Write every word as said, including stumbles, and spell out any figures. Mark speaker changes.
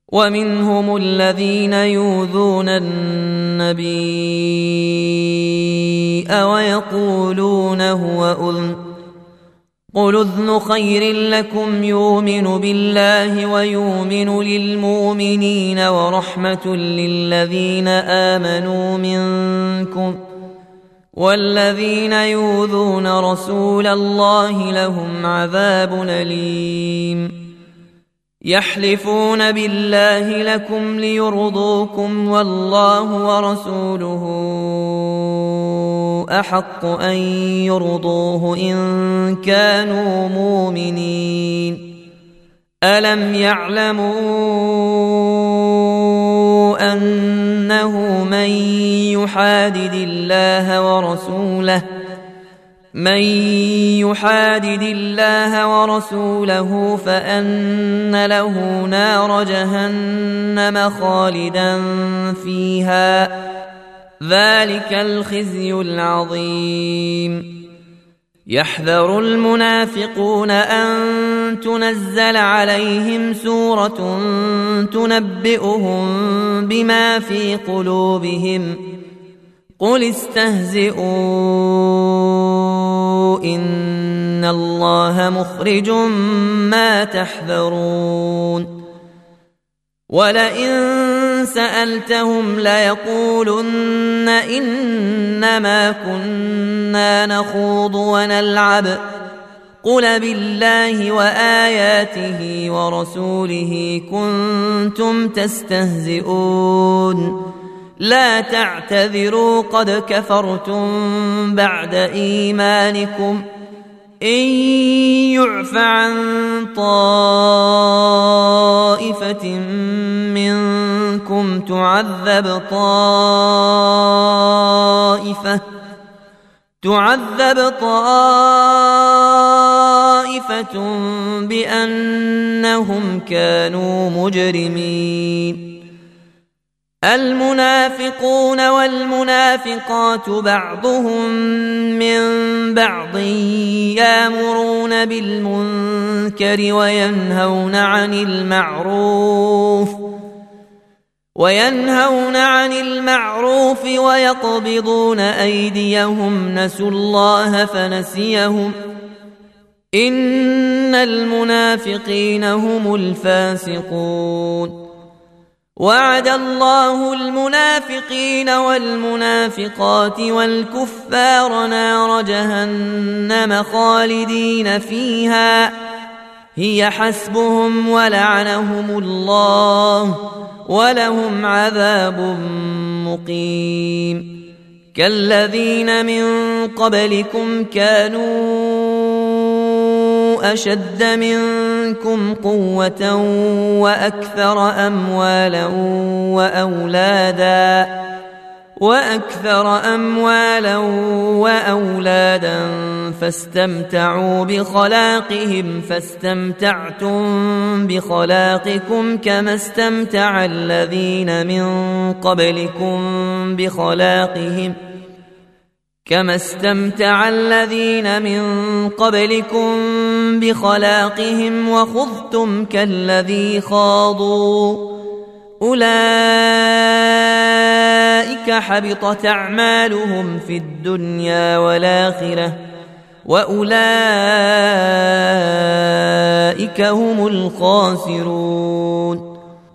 Speaker 1: ومنهم الذين يؤذون النبي ويقولون هو أذن قل أذن خير لكم يؤمن بالله ويؤمن للمؤمنين ورحمة للذين آمنوا منكم والذين يؤذون رسول الله لهم عذاب أليم يحلفون بالله لكم ليرضوكم والله ورسوله أحق أن يرضوه إن كانوا مؤمنين ألم يعلموا أنه من يحادد الله ورسوله من يحادد الله ورسوله فأن له نار جهنم خالدا فيها ذلك الخزي العظيم يحذر المنافقون أن تنزل عليهم سورة تنبئهم بما في قلوبهم قل استهزئوا إن الله مخرج ما تحذرون ولئن سألتهم ليقولن إنما كنا نخوض ونلعب قل بالله وآياته ورسوله كنتم تستهزئون لا تعتذروا قد كفرتم بعد إيمانكم إن يعف عن طائفة منكم تعذب طائفة تعذب طائفة بأنهم كانوا مجرمين المنافقون والمنافقات بعضهم من بعض يأمرون بالمنكر وينهون عن المعروف وينهون عن المعروف ويقبضون أيديهم نسوا الله فنسيهم إن المنافقين هم الفاسقون وعد الله المنافقين والمنافقات والكفار نار جهنم خالدين فيها هي حسبهم ولعنهم الله ولهم عذاب مقيم كالذين من قبلكم كانوا أشد منكم قوة وأكثر أموالا وأولادا وأكثر أموالا وأولادا فاستمتعوا بخلاقهم فاستمتعتم بخلاقكم كما استمتع الذين من قبلكم بخلاقهم كما استمتع الذين من قبلكم بخلاقهم وخضتم كالذي خاضوا أولئك حبطت أعمالهم في الدنيا والآخرة وأولئك هم الخاسرون